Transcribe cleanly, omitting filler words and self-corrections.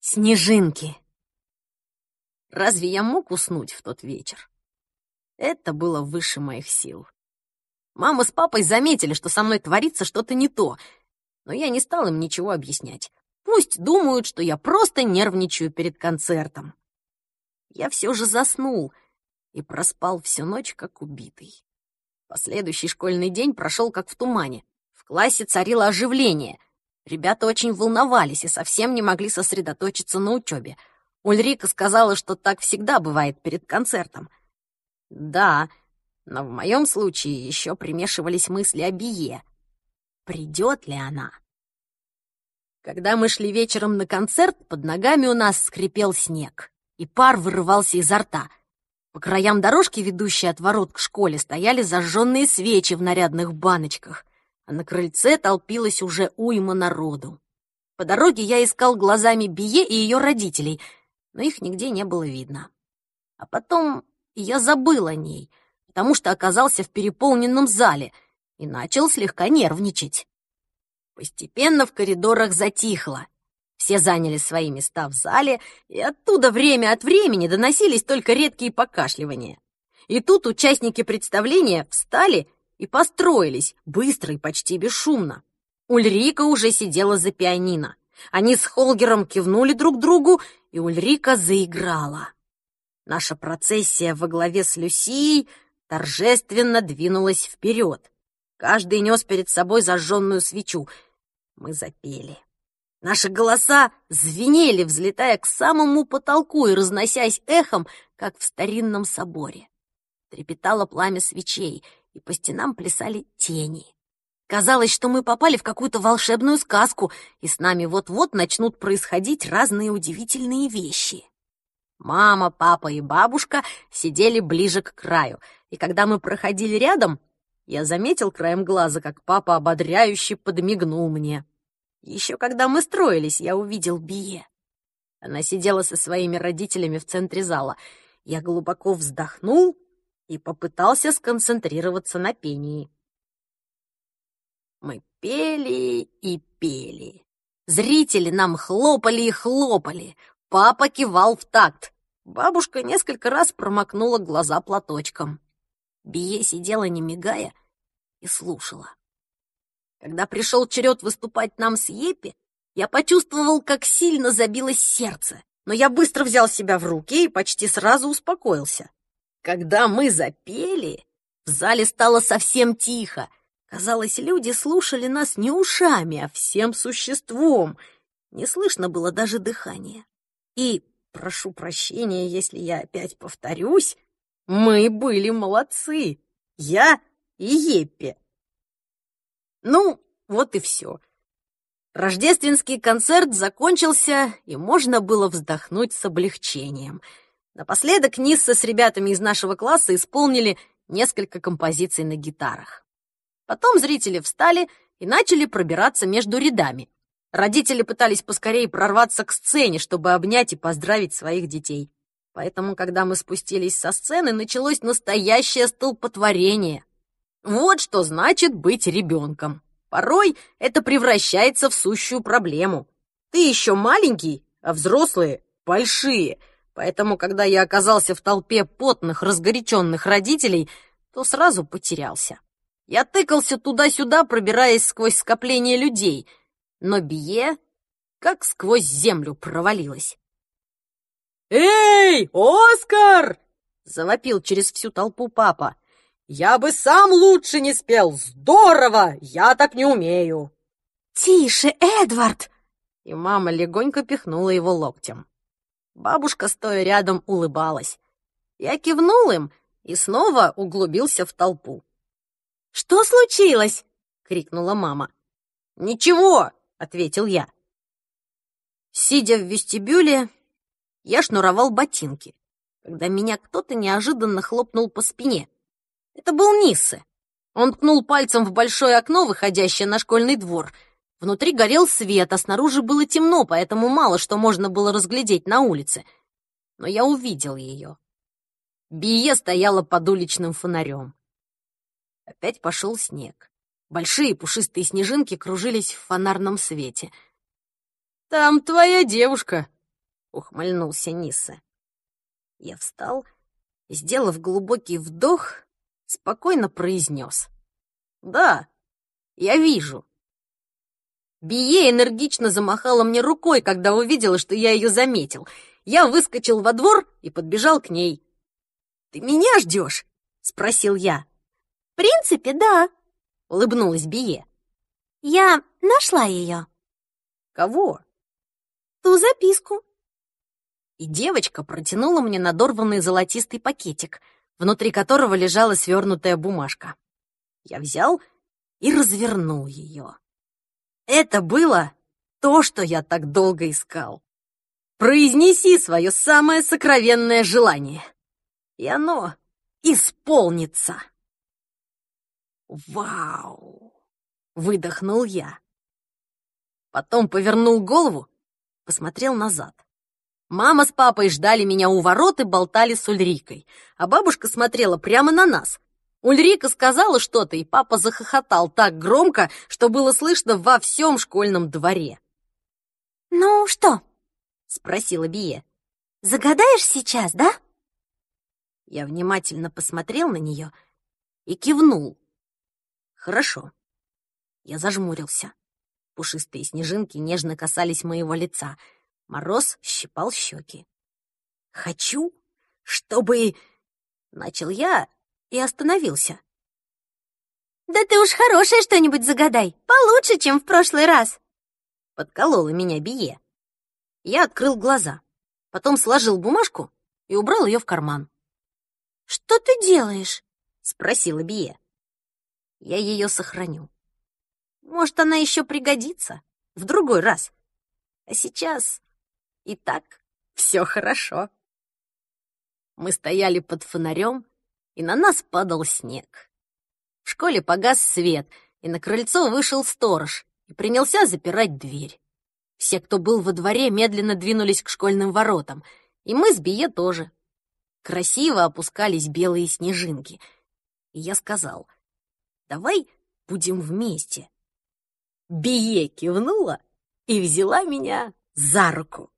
Снежинки. Разве я мог уснуть в тот вечер? Это было выше моих сил. Мама с папой заметили, что со мной творится что-то не то, но я не стал им ничего объяснять. Пусть думают, что я просто нервничаю перед концертом. Я все же заснул и проспал всю ночь, как убитый. Последующий школьный день прошел как в тумане. В классе царило оживление. Ребята очень волновались и совсем не могли сосредоточиться на учебе. Ульрика сказала, что так всегда бывает перед концертом. Да, но в моем случае еще примешивались мысли о Бие. Придет ли она? Когда мы шли вечером на концерт, под ногами у нас скрипел снег, и пар вырывался изо рта. По краям дорожки, ведущей от ворот к школе, стояли зажженные свечи в нарядных баночках, а на крыльце толпилась уже уйма народу. По дороге я искал глазами Бие и ее родителей, но их нигде не было видно. А потом я забыл о ней, потому что оказался в переполненном зале и начал слегка нервничать. Постепенно в коридорах затихло. Все заняли свои места в зале, и оттуда время от времени доносились только редкие покашливания. И тут участники представления встали и построились, быстро и почти бесшумно. Ульрика уже сидела за пианино. Они с Холгером кивнули друг другу, и Ульрика заиграла. Наша процессия во главе с Люсией торжественно двинулась вперед. Каждый нес перед собой зажженную свечу. Мы запели. Наши голоса звенели, взлетая к самому потолку и разносясь эхом, как в старинном соборе. Трепетало пламя свечей, и по стенам плясали тени. Казалось, что мы попали в какую-то волшебную сказку, и с нами вот-вот начнут происходить разные удивительные вещи. Мама, папа и бабушка сидели ближе к краю, и когда мы проходили рядом, я заметил краем глаза, как папа ободряюще подмигнул мне. Еще когда мы строились, я увидел Бие. Она сидела со своими родителями в центре зала. Я глубоко вздохнул и попытался сконцентрироваться на пении. Мы пели и пели. Зрители нам хлопали и хлопали. Папа кивал в такт. Бабушка несколько раз промокнула глаза платочком. Бие сидела, не мигая, и слушала. Когда пришел черед выступать нам с Еппи, я почувствовал, как сильно забилось сердце, но я быстро взял себя в руки и почти сразу успокоился. Когда мы запели, в зале стало совсем тихо. Казалось, люди слушали нас не ушами, а всем существом. Не слышно было даже дыхания. И, прошу прощения, если я опять повторюсь, мы были молодцы. Я и Еппи. Ну, вот и все. Рождественский концерт закончился, и можно было вздохнуть с облегчением. Напоследок Нисса с ребятами из нашего класса исполнили несколько композиций на гитарах. Потом зрители встали и начали пробираться между рядами. Родители пытались поскорее прорваться к сцене, чтобы обнять и поздравить своих детей. Поэтому, когда мы спустились со сцены, началось настоящее столпотворение. Вот что значит быть ребенком. Порой это превращается в сущую проблему. Ты еще маленький, а взрослые большие. Поэтому, когда я оказался в толпе потных, разгоряченных родителей, то сразу потерялся. Я тыкался туда-сюда, пробираясь сквозь скопление людей, но Бие как сквозь землю провалилась. «Эй, Оскар!» — завопил через всю толпу папа. «Я бы сам лучше не спел! Здорово! Я так не умею!» «Тише, Эдвард!» И мама легонько пихнула его локтем. Бабушка, стоя рядом, улыбалась. Я кивнул им и снова углубился в толпу. «Что случилось?» — крикнула мама. «Ничего!» — ответил я. Сидя в вестибюле, я шнуровал ботинки, когда меня кто-то неожиданно хлопнул по спине. Это был Ниссе. Он ткнул пальцем в большое окно, выходящее на школьный двор. Внутри горел свет, а снаружи было темно, поэтому мало что можно было разглядеть на улице. Но я увидел ее. Бие стояла под уличным фонарем. Опять пошел снег. Большие пушистые снежинки кружились в фонарном свете. «Там твоя девушка», — ухмыльнулся Ниссе. Я встал, сделав глубокий вдох, спокойно произнес: «Да, я вижу». Бие энергично замахала мне рукой, когда увидела, что я ее заметил. Я выскочил во двор и подбежал к ней. «Ты меня ждешь?» — спросил я. В принципе, да. — улыбнулась Бие. Я нашла ее. «Кого?» Ту записку. И девочка протянула мне надорванный золотистый пакетик, внутри которого лежала свернутая бумажка. Я взял и развернул ее. Это было то, что я так долго искал. Произнеси свое самое сокровенное желание, и оно исполнится. «Вау!» — выдохнул я. Потом повернул голову, посмотрел назад. Мама с папой ждали меня у ворот и болтали с Ульрикой, а бабушка смотрела прямо на нас. Ульрика сказала что-то, и папа захохотал так громко, что было слышно во всем школьном дворе. «Ну что?» — спросила Бие. «Загадаешь сейчас, да?» Я внимательно посмотрел на нее и кивнул. «Хорошо». Я зажмурился. Пушистые снежинки нежно касались моего лица. Мороз щипал щеки. «Хочу, чтобы...» — начал я и остановился. «Да ты уж хорошее что-нибудь загадай, получше, чем в прошлый раз!» Подколола меня Бие. Я открыл глаза, потом сложил бумажку и убрал ее в карман. «Что ты делаешь?» — спросила Бие. «Я ее сохраню. Может, она еще пригодится в другой раз. А сейчас и так все хорошо». Мы стояли под фонарем, и на нас падал снег. В школе погас свет, и на крыльцо вышел сторож и принялся запирать дверь. Все, кто был во дворе, медленно двинулись к школьным воротам, и мы с Бие тоже. Красиво опускались белые снежинки. И я сказал: «Давай будем вместе». Бие кивнула и взяла меня за руку.